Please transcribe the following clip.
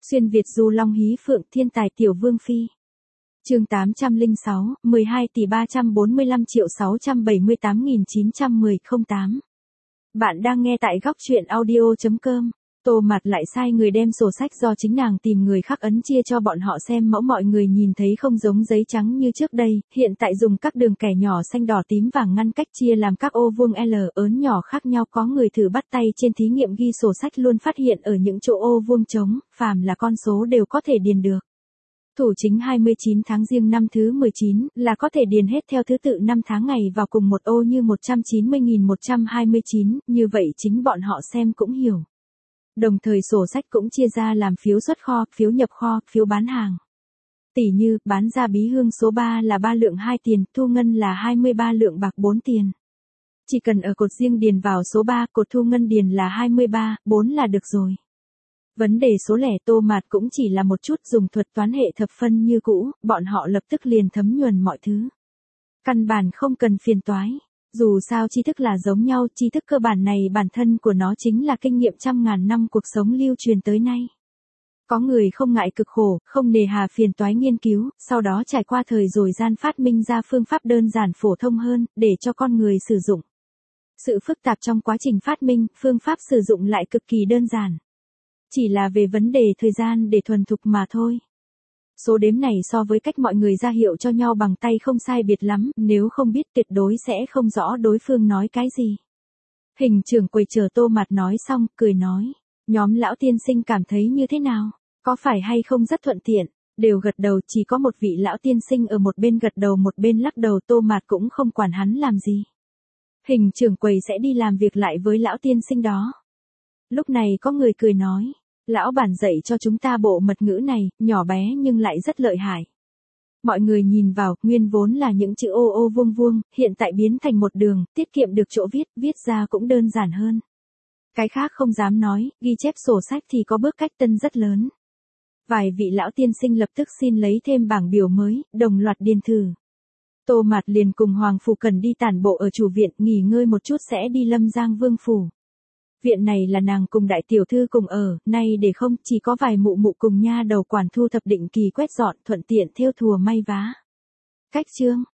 Xuyên Việt du long hí phượng thiên tài tiểu vương phi. Chương 806, 12 tỷ 345 triệu 678.910-08. Bạn đang nghe tại góc truyện audio.com. Tô Mạt lại sai người đem sổ sách do chính nàng tìm người khác ấn chia cho bọn họ xem mẫu, mọi người nhìn thấy không giống giấy trắng như trước đây, hiện tại dùng các đường kẻ nhỏ xanh đỏ tím vàng ngăn cách chia làm các ô vuông L ớn nhỏ khác nhau. Có người thử bắt tay trên thí nghiệm ghi sổ sách luôn phát hiện ở những chỗ ô vuông trống, phàm là con số đều có thể điền được. Thủ chính 29 tháng Giêng năm thứ 19 là có thể điền hết theo thứ tự năm tháng ngày vào cùng một ô như 190.129, như vậy chính bọn họ xem cũng hiểu. Đồng thời sổ sách cũng chia ra làm phiếu xuất kho, phiếu nhập kho, phiếu bán hàng. Tỷ như, bán ra bí hương số 3 là 3 lượng 2 tiền, thu ngân là 23 lượng bạc 4 tiền. Chỉ cần ở cột riêng điền vào số 3, cột thu ngân điền là 23, 4 là được rồi. Vấn đề số lẻ Tô Mạt cũng chỉ là một chút dùng thuật toán hệ thập phân như cũ, bọn họ lập tức liền thấm nhuần mọi thứ. Căn bản không cần phiền toái. Dù sao tri thức là giống nhau, tri thức cơ bản này bản thân của nó chính là kinh nghiệm trăm ngàn năm cuộc sống lưu truyền tới nay. Có người không ngại cực khổ, không nề hà phiền toái nghiên cứu, sau đó trải qua thời rồi gian phát minh ra phương pháp đơn giản phổ thông hơn, để cho con người sử dụng. Sự phức tạp trong quá trình phát minh, phương pháp sử dụng lại cực kỳ đơn giản. Chỉ là về vấn đề thời gian để thuần thục mà thôi. Số đếm này so với cách mọi người ra hiệu cho nhau bằng tay không sai biệt lắm, nếu không biết tuyệt đối sẽ không rõ đối phương nói cái gì. Hình trưởng quầy chờ Tô Mạt nói xong, cười nói, nhóm lão tiên sinh cảm thấy như thế nào, có phải hay không rất thuận tiện, đều gật đầu, chỉ có một vị lão tiên sinh ở một bên gật đầu một bên lắc đầu. Tô Mạt cũng không quản hắn làm gì. Hình trưởng quầy sẽ đi làm việc lại với lão tiên sinh đó. Lúc này có người cười nói, lão bản dạy cho chúng ta bộ mật ngữ này, nhỏ bé nhưng lại rất lợi hại. Mọi người nhìn vào, nguyên vốn là những chữ ô ô vuông vuông, hiện tại biến thành một đường, tiết kiệm được chỗ viết, viết ra cũng đơn giản hơn. Cái khác không dám nói, ghi chép sổ sách thì có bước cách tân rất lớn. Vài vị lão tiên sinh lập tức xin lấy thêm bảng biểu mới, đồng loạt điền thử. Tô Mạt liền cùng Hoàng Phủ Cần đi tản bộ ở chủ viện, nghỉ ngơi một chút sẽ đi Lâm Giang Vương Phủ. Viện này là nàng cùng đại tiểu thư cùng ở, nay để không, chỉ có vài mụ mụ cùng nha đầu quản thu thập định kỳ quét dọn, thuận tiện thêu thùa may vá. Cách chương,